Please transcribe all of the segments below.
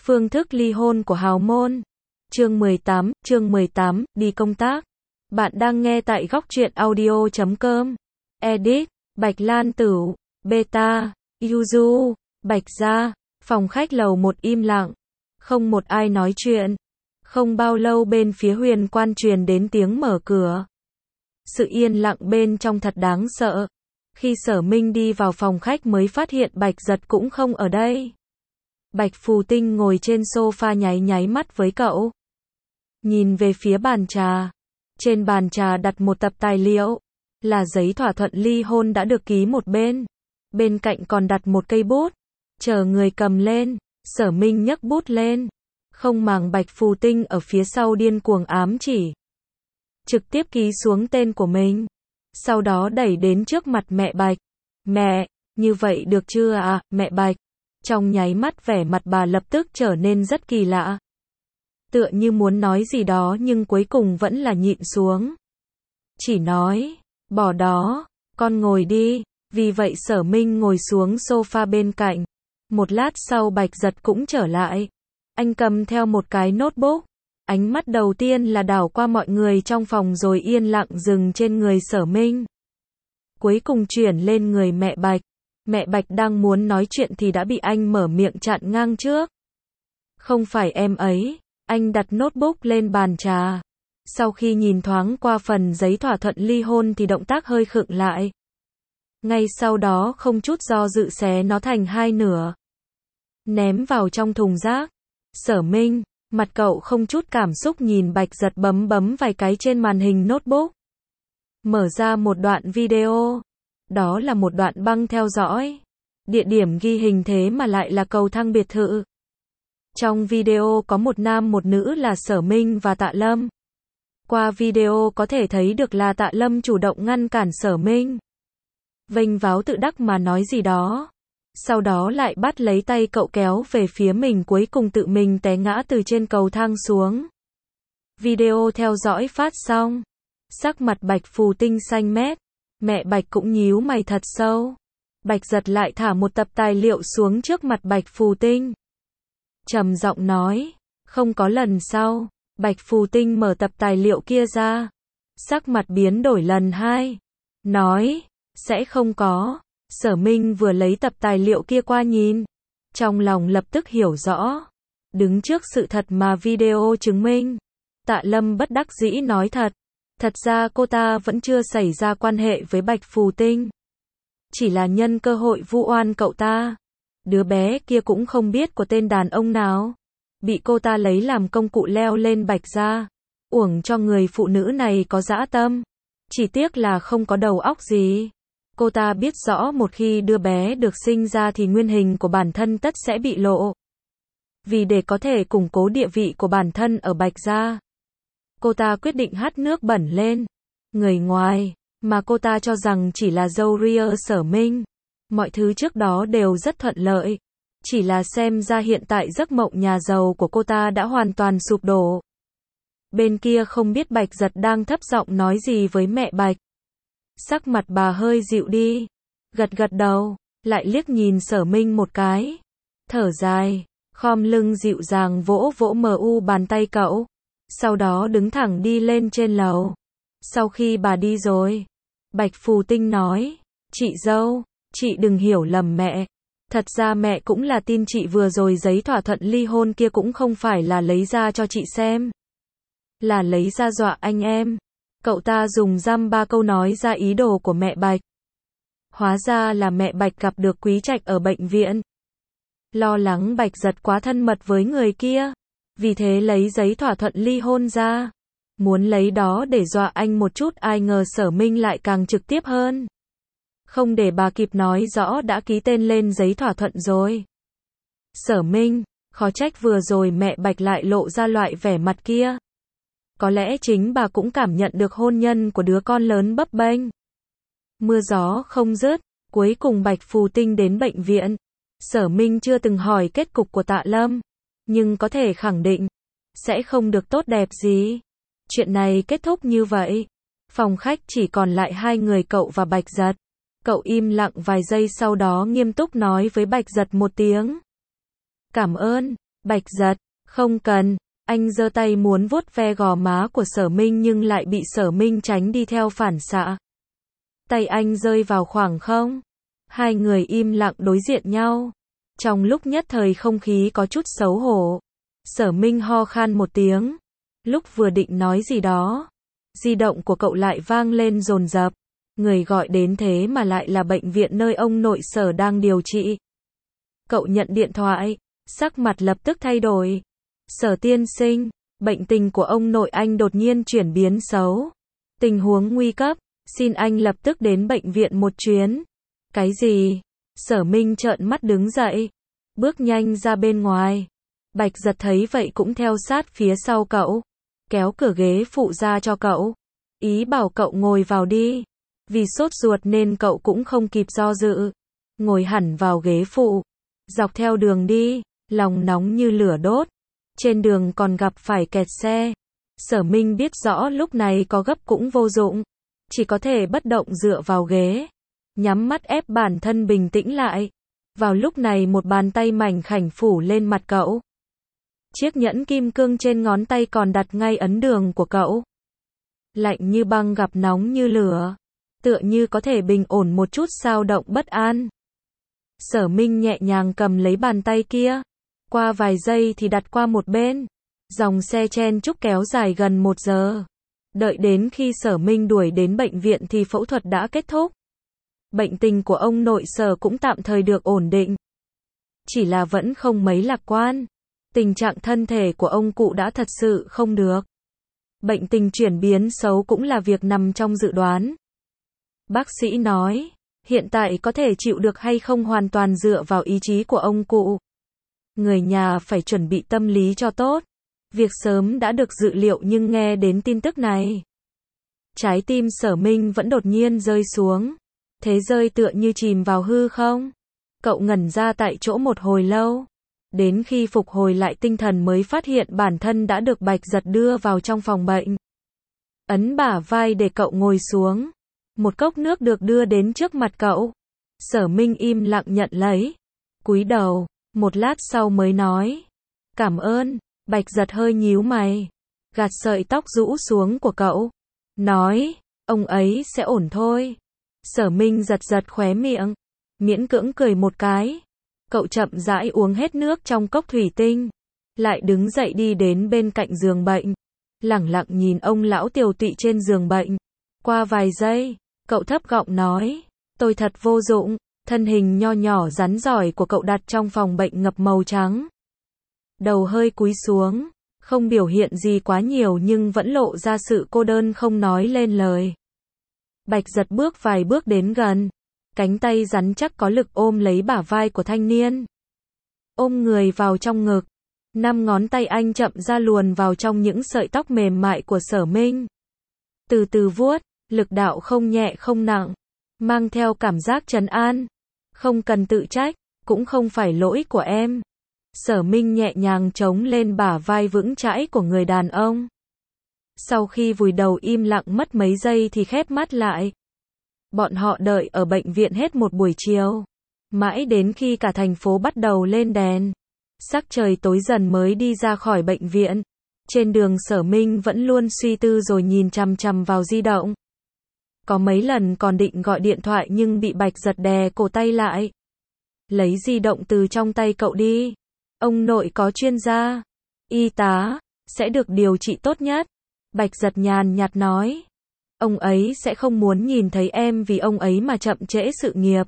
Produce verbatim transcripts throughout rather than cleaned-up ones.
Phương thức ly hôn của hào môn. Chương mười tám, chương mười tám, đi công tác. Bạn đang nghe tại góc truyện audio chấm com. Edit, Bạch Lan Tửu, Beta, Yuzu, Bạch Gia. Phòng khách lầu một im lặng. Không một ai nói chuyện. Không bao lâu bên phía Huyền Quan truyền đến tiếng mở cửa. Sự yên lặng bên trong thật đáng sợ. Khi Sở Minh đi vào phòng khách mới phát hiện Bạch Giật cũng không ở đây. Bạch Phù Tinh ngồi trên sofa nháy nháy mắt với cậu. Nhìn về phía bàn trà. Trên bàn trà đặt một tập tài liệu. Là giấy thỏa thuận ly hôn đã được ký một bên. Bên cạnh còn đặt một cây bút. Chờ người cầm lên. Sở Minh nhấc bút lên. Không màng Bạch Phù Tinh ở phía sau điên cuồng ám chỉ. Trực tiếp ký xuống tên của mình. Sau đó đẩy đến trước mặt mẹ Bạch. Mẹ, như vậy được chưa à, mẹ Bạch? Trong nháy mắt vẻ mặt bà lập tức trở nên rất kỳ lạ. Tựa như muốn nói gì đó nhưng cuối cùng vẫn là nhịn xuống. Chỉ nói, bỏ đó, con ngồi đi. Vì vậy Sở Minh ngồi xuống sofa bên cạnh. Một lát sau Bạch Giật cũng trở lại. Anh cầm theo một cái notebook. Ánh mắt đầu tiên là đảo qua mọi người trong phòng rồi yên lặng dừng trên người Sở Minh. Cuối cùng chuyển lên người mẹ Bạch. Mẹ Bạch đang muốn nói chuyện thì đã bị anh mở miệng chặn ngang trước. Không phải em ấy. Anh đặt notebook lên bàn trà. Sau khi nhìn thoáng qua phần giấy thỏa thuận ly hôn thì động tác hơi khựng lại. Ngay sau đó không chút do dự xé nó thành hai nửa. Ném vào trong thùng rác. Sở Minh, mặt cậu không chút cảm xúc nhìn Bạch Giật bấm bấm vài cái trên màn hình notebook. Mở ra một đoạn video. Đó là một đoạn băng theo dõi. Địa điểm ghi hình thế mà lại là cầu thang biệt thự. Trong video có một nam một nữ là Sở Minh và Tạ Lâm. Qua video có thể thấy được là Tạ Lâm chủ động ngăn cản Sở Minh. Vênh váo tự đắc mà nói gì đó. Sau đó lại bắt lấy tay cậu kéo về phía mình, cuối cùng tự mình té ngã từ trên cầu thang xuống. Video theo dõi phát xong. Sắc mặt Bạch Phù Tinh xanh mét. Mẹ Bạch cũng nhíu mày thật sâu. Bạch Giật lại thả một tập tài liệu xuống trước mặt Bạch Phù Tinh. Trầm giọng nói, không có lần sau. Bạch Phù Tinh mở tập tài liệu kia ra. Sắc mặt biến đổi lần hai. Nói, sẽ không có. Sở Minh vừa lấy tập tài liệu kia qua nhìn. Trong lòng lập tức hiểu rõ. Đứng trước sự thật mà video chứng minh. Tạ Lâm bất đắc dĩ nói thật. Thật ra cô ta vẫn chưa xảy ra quan hệ với Bạch Phù Tinh. Chỉ là nhân cơ hội vu oan cậu ta. Đứa bé kia cũng không biết của tên đàn ông nào. Bị cô ta lấy làm công cụ leo lên Bạch gia. Uổng cho người phụ nữ này có dã tâm. Chỉ tiếc là không có đầu óc gì. Cô ta biết rõ một khi đứa bé được sinh ra thì nguyên hình của bản thân tất sẽ bị lộ. Vì để có thể củng cố địa vị của bản thân ở Bạch gia, cô ta quyết định hắt nước bẩn lên. Người ngoài, mà cô ta cho rằng chỉ là dâu ria Sở Minh. Mọi thứ trước đó đều rất thuận lợi. Chỉ là xem ra hiện tại giấc mộng nhà giàu của cô ta đã hoàn toàn sụp đổ. Bên kia không biết Bạch Giật đang thấp giọng nói gì với mẹ Bạch. Sắc mặt bà hơi dịu đi. Gật gật đầu, lại liếc nhìn Sở Minh một cái. Thở dài, khom lưng dịu dàng vỗ vỗ mờ u bàn tay cậu. Sau đó đứng thẳng đi lên trên lầu. Sau khi bà đi rồi, Bạch Phù Tinh nói, chị dâu, chị đừng hiểu lầm mẹ. Thật ra mẹ cũng là tin chị vừa rồi giấy thỏa thuận ly hôn kia cũng không phải là lấy ra cho chị xem. Là lấy ra dọa anh em. Cậu ta dùng dăm ba câu nói ra ý đồ của mẹ Bạch. Hóa ra là mẹ Bạch gặp được Quý Trạch ở bệnh viện. Lo lắng Bạch Giật quá thân mật với người kia. Vì thế lấy giấy thỏa thuận ly hôn ra. Muốn lấy đó để dọa anh một chút, ai ngờ Sở Minh lại càng trực tiếp hơn. Không để bà kịp nói rõ đã ký tên lên giấy thỏa thuận rồi. Sở Minh, khó trách vừa rồi mẹ Bạch lại lộ ra loại vẻ mặt kia. Có lẽ chính bà cũng cảm nhận được hôn nhân của đứa con lớn bấp bênh. Mưa gió không dứt, cuối cùng Bạch Phù Tinh đến bệnh viện. Sở Minh chưa từng hỏi kết cục của Tạ Lâm, nhưng có thể khẳng định, sẽ không được tốt đẹp gì. Chuyện này kết thúc như vậy. Phòng khách chỉ còn lại hai người cậu và Bạch Giật. Cậu im lặng vài giây sau đó nghiêm túc nói với Bạch Giật một tiếng. Cảm ơn. Bạch Giật, không cần. Anh giơ tay muốn vuốt ve gò má của Sở Minh nhưng lại bị Sở Minh tránh đi theo phản xạ. Tay anh rơi vào khoảng không. Hai người im lặng đối diện nhau. Trong lúc nhất thời không khí có chút xấu hổ. Sở Minh ho khan một tiếng. Lúc vừa định nói gì đó, di động của cậu lại vang lên dồn dập. Người gọi đến thế mà lại là bệnh viện nơi ông nội Sở đang điều trị. Cậu nhận điện thoại, sắc mặt lập tức thay đổi. Sở tiên sinh, bệnh tình của ông nội anh đột nhiên chuyển biến xấu. Tình huống nguy cấp, xin anh lập tức đến bệnh viện một chuyến. Cái gì? Sở Minh trợn mắt đứng dậy, bước nhanh ra bên ngoài. Bạch Giật thấy vậy cũng theo sát phía sau cậu, kéo cửa ghế phụ ra cho cậu, ý bảo cậu ngồi vào đi. Vì sốt ruột nên cậu cũng không kịp do dự, ngồi hẳn vào ghế phụ. Dọc theo đường đi, lòng nóng như lửa đốt. Trên đường còn gặp phải kẹt xe. Sở Minh biết rõ lúc này có gấp cũng vô dụng, chỉ có thể bất động dựa vào ghế, nhắm mắt ép bản thân bình tĩnh lại. Vào lúc này một bàn tay mảnh khảnh phủ lên mặt cậu. Chiếc nhẫn kim cương trên ngón tay còn đặt ngay ấn đường của cậu. Lạnh như băng gặp nóng như lửa, tựa như có thể bình ổn một chút dao động bất an. Sở Minh nhẹ nhàng cầm lấy bàn tay kia, qua vài giây thì đặt qua một bên. Dòng xe chen chúc kéo dài gần một giờ. Đợi đến khi Sở Minh đuổi đến bệnh viện thì phẫu thuật đã kết thúc. Bệnh tình của ông nội Sở cũng tạm thời được ổn định. Chỉ là vẫn không mấy lạc quan. Tình trạng thân thể của ông cụ đã thật sự không được. Bệnh tình chuyển biến xấu cũng là việc nằm trong dự đoán. Bác sĩ nói, hiện tại có thể chịu được hay không hoàn toàn dựa vào ý chí của ông cụ. Người nhà phải chuẩn bị tâm lý cho tốt. Việc sớm đã được dự liệu nhưng nghe đến tin tức này, trái tim Sở Minh vẫn đột nhiên rơi xuống. Thế rơi tựa như chìm vào hư không. Cậu ngẩn ra tại chỗ một hồi lâu. Đến khi phục hồi lại tinh thần mới phát hiện bản thân đã được Bạch Giật đưa vào trong phòng bệnh. Ấn bả vai để cậu ngồi xuống. Một cốc nước được đưa đến trước mặt cậu. Sở Minh im lặng nhận lấy, cúi đầu, một lát sau mới nói, cảm ơn. Bạch Giật hơi nhíu mày, gạt sợi tóc rũ xuống của cậu, nói, ông ấy sẽ ổn thôi. Sở Minh giật giật khóe miệng, miễn cưỡng cười một cái. Cậu chậm rãi uống hết nước trong cốc thủy tinh, lại đứng dậy đi đến bên cạnh giường bệnh, lẳng lặng nhìn ông lão tiều tụy trên giường bệnh. Qua vài giây, cậu thấp giọng nói, tôi thật vô dụng. Thân hình nho nhỏ rắn giỏi của cậu đặt trong phòng bệnh ngập màu trắng. Đầu hơi cúi xuống, không biểu hiện gì quá nhiều nhưng vẫn lộ ra sự cô đơn không nói lên lời. Bạch Giật bước vài bước đến gần, cánh tay rắn chắc có lực ôm lấy bả vai của thanh niên. Ôm người vào trong ngực, năm ngón tay anh chậm ra luồn vào trong những sợi tóc mềm mại của Sở Minh. Từ từ vuốt, lực đạo không nhẹ không nặng, mang theo cảm giác trấn an. Không cần tự trách, cũng không phải lỗi của em. Sở Minh nhẹ nhàng chống lên bả vai vững chãi của người đàn ông. Sau khi vùi đầu im lặng mất mấy giây thì khép mắt lại. Bọn họ đợi ở bệnh viện hết một buổi chiều. Mãi đến khi cả thành phố bắt đầu lên đèn, sắc trời tối dần mới đi ra khỏi bệnh viện. Trên đường Sở Minh vẫn luôn suy tư rồi nhìn chằm chằm vào di động. Có mấy lần còn định gọi điện thoại nhưng bị Bạch Giật đè cổ tay lại. Lấy di động từ trong tay cậu đi. Ông nội có chuyên gia, y tá, sẽ được điều trị tốt nhất. Bạch Giật nhàn nhạt nói. Ông ấy sẽ không muốn nhìn thấy em vì ông ấy mà chậm trễ sự nghiệp.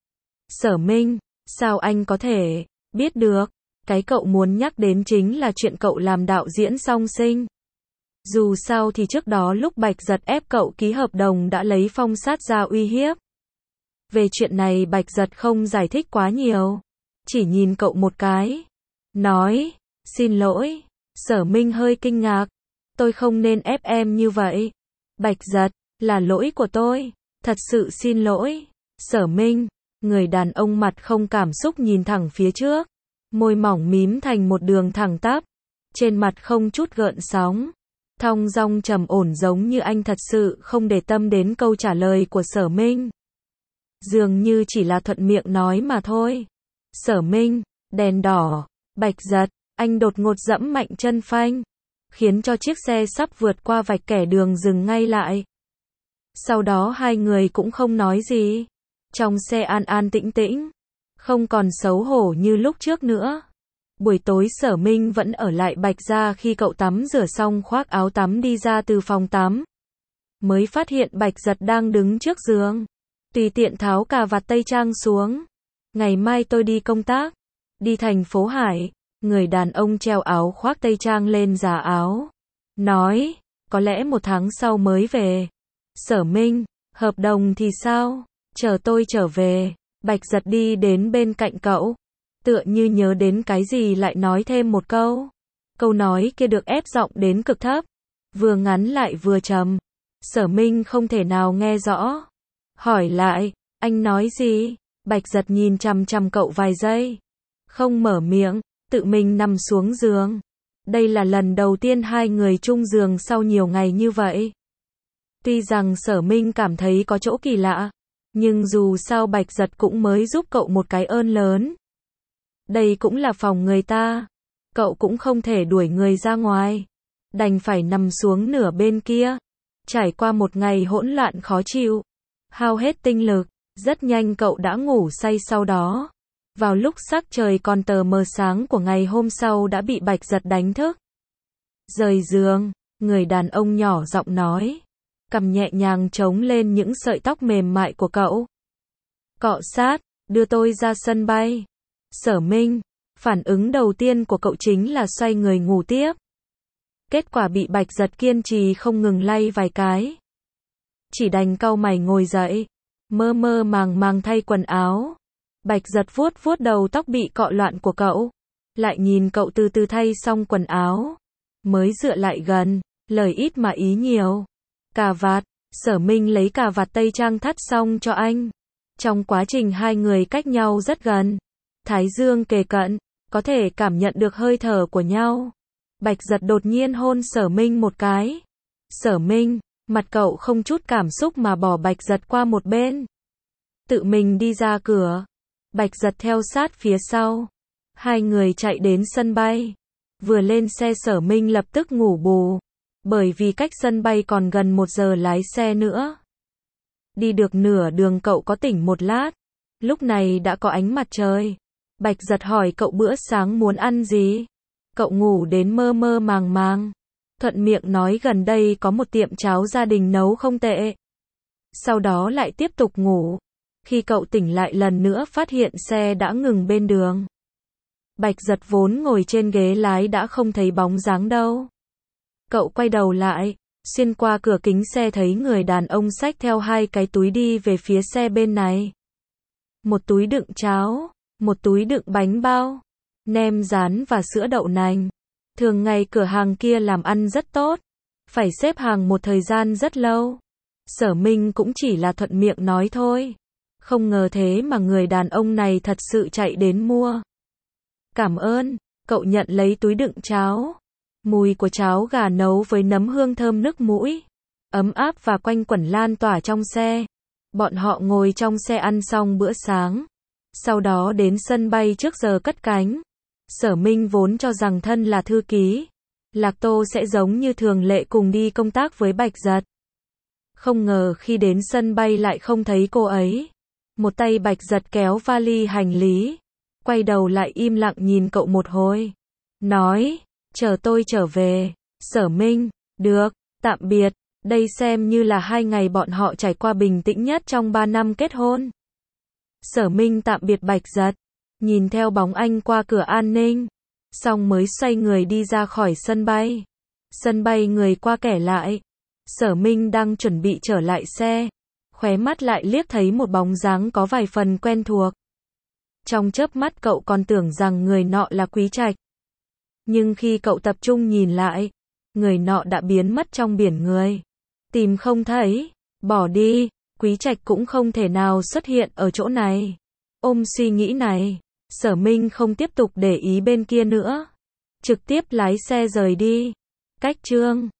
Sở Minh, sao anh có thể biết được? Cái cậu muốn nhắc đến chính là chuyện cậu làm đạo diễn song sinh. Dù sao thì trước đó lúc Bạch Giật ép cậu ký hợp đồng đã lấy phong sát ra uy hiếp. Về chuyện này Bạch Giật không giải thích quá nhiều, chỉ nhìn cậu một cái, nói, xin lỗi. Sở Minh hơi kinh ngạc, tôi không nên ép em như vậy. Bạch Giật, là lỗi của tôi, thật sự xin lỗi. Sở Minh, người đàn ông mặt không cảm xúc nhìn thẳng phía trước, môi mỏng mím thành một đường thẳng tắp, trên mặt không chút gợn sóng, thong dong trầm ổn giống như anh thật sự không để tâm đến câu trả lời của Sở Minh. Dường như chỉ là thuận miệng nói mà thôi. Sở Minh, đèn đỏ. Bạch Giật, Anh đột ngột giẫm mạnh chân phanh, khiến cho chiếc xe sắp vượt qua vạch kẻ đường dừng ngay lại. Sau đó hai người cũng không nói gì. Trong xe an an tĩnh tĩnh, không còn xấu hổ như lúc trước nữa. Buổi tối Sở Minh vẫn ở lại Bạch gia, khi cậu tắm rửa xong khoác áo tắm đi ra từ phòng tắm, mới phát hiện Bạch Giật đang đứng trước giường, tùy tiện tháo cà vạt tây trang xuống. Ngày mai tôi đi công tác, đi thành phố Hải. Người đàn ông treo áo khoác tây trang lên giá áo, nói, có lẽ một tháng sau mới về. Sở Minh, hợp đồng thì sao? Chờ tôi trở về. Bạch Giật đi đến bên cạnh cậu, tựa như nhớ đến cái gì lại nói thêm một câu. Câu nói kia được ép giọng đến cực thấp, vừa ngắn lại vừa trầm. Sở Minh không thể nào nghe rõ. Hỏi lại, anh nói gì? Bạch Giật nhìn chằm chằm cậu vài giây, không mở miệng, tự mình nằm xuống giường. Đây là lần đầu tiên hai người chung giường sau nhiều ngày như vậy. Tuy rằng Sở Minh cảm thấy có chỗ kỳ lạ, nhưng dù sao Bạch Giật cũng mới giúp cậu một cái ơn lớn. Đây cũng là phòng người ta, cậu cũng không thể đuổi người ra ngoài, đành phải nằm xuống nửa bên kia. Trải qua một ngày hỗn loạn khó chịu, hao hết tinh lực, rất nhanh cậu đã ngủ say. Sau đó, vào lúc sắc trời còn tờ mờ sáng của ngày hôm sau đã bị Bạch Giật đánh thức. Rời giường, người đàn ông nhỏ giọng nói, cầm nhẹ nhàng chống lên những sợi tóc mềm mại của cậu. Cọ sát, đưa tôi ra sân bay. Sở Minh, phản ứng đầu tiên của cậu chính là xoay người ngủ tiếp. Kết quả bị Bạch Giật kiên trì không ngừng lay vài cái. Chỉ đành cau mày ngồi dậy, mơ mơ màng màng thay quần áo. Bạch Giật vuốt vuốt đầu tóc bị cọ loạn của cậu, lại nhìn cậu từ từ thay xong quần áo, mới dựa lại gần, lời ít mà ý nhiều. Cà vạt, Sở Minh lấy cà vạt tây trang thắt xong cho anh. Trong quá trình hai người cách nhau rất gần, thái dương kề cận, có thể cảm nhận được hơi thở của nhau. Bạch Giật đột nhiên hôn Sở Minh một cái. Sở Minh, mặt cậu không chút cảm xúc mà bỏ Bạch Giật qua một bên, tự mình đi ra cửa. Bạch Giật theo sát phía sau. Hai người chạy đến sân bay. Vừa lên xe Sở Minh lập tức ngủ bù, bởi vì cách sân bay còn gần một giờ lái xe nữa. Đi được nửa đường cậu có tỉnh một lát. Lúc này đã có ánh mặt trời. Bạch Giật hỏi cậu bữa sáng muốn ăn gì. Cậu ngủ đến mơ mơ màng màng, thuận miệng nói gần đây có một tiệm cháo gia đình nấu không tệ. Sau đó lại tiếp tục ngủ. Khi cậu tỉnh lại lần nữa phát hiện xe đã ngừng bên đường. Bạch Giật vốn ngồi trên ghế lái đã không thấy bóng dáng đâu. Cậu quay đầu lại, xuyên qua cửa kính xe thấy người đàn ông xách theo hai cái túi đi về phía xe bên này. Một túi đựng cháo, một túi đựng bánh bao, nem rán và sữa đậu nành. Thường ngày cửa hàng kia làm ăn rất tốt, phải xếp hàng một thời gian rất lâu. Sở Minh cũng chỉ là thuận miệng nói thôi. Không ngờ thế mà người đàn ông này thật sự chạy đến mua. Cảm ơn, cậu nhận lấy túi đựng cháo. Mùi của cháo gà nấu với nấm hương thơm nức mũi, ấm áp và quanh quẩn lan tỏa trong xe. Bọn họ ngồi trong xe ăn xong bữa sáng, sau đó đến sân bay trước giờ cất cánh. Sở Minh vốn cho rằng thân là thư ký, Lạc Tô sẽ giống như thường lệ cùng đi công tác với Bạch Giật. Không ngờ khi đến sân bay lại không thấy cô ấy. Một tay Bạch Giật kéo vali hành lý, quay đầu lại im lặng nhìn cậu một hồi, nói, chờ tôi trở về. Sở Minh, được, tạm biệt. Đây xem như là hai ngày bọn họ trải qua bình tĩnh nhất trong ba năm kết hôn. Sở Minh tạm biệt Bạch Giật, nhìn theo bóng anh qua cửa an ninh, xong mới xoay người đi ra khỏi sân bay. Sân bay người qua kẻ lại. Sở Minh đang chuẩn bị trở lại xe, khóe mắt lại liếc thấy một bóng dáng có vài phần quen thuộc. Trong chớp mắt cậu còn tưởng rằng người nọ là Quý Trạch. Nhưng khi cậu tập trung nhìn lại, người nọ đã biến mất trong biển người. Tìm không thấy, bỏ đi, Quý Trạch cũng không thể nào xuất hiện ở chỗ này. Ôm suy nghĩ này, Sở Minh không tiếp tục để ý bên kia nữa, trực tiếp lái xe rời đi. Cách chương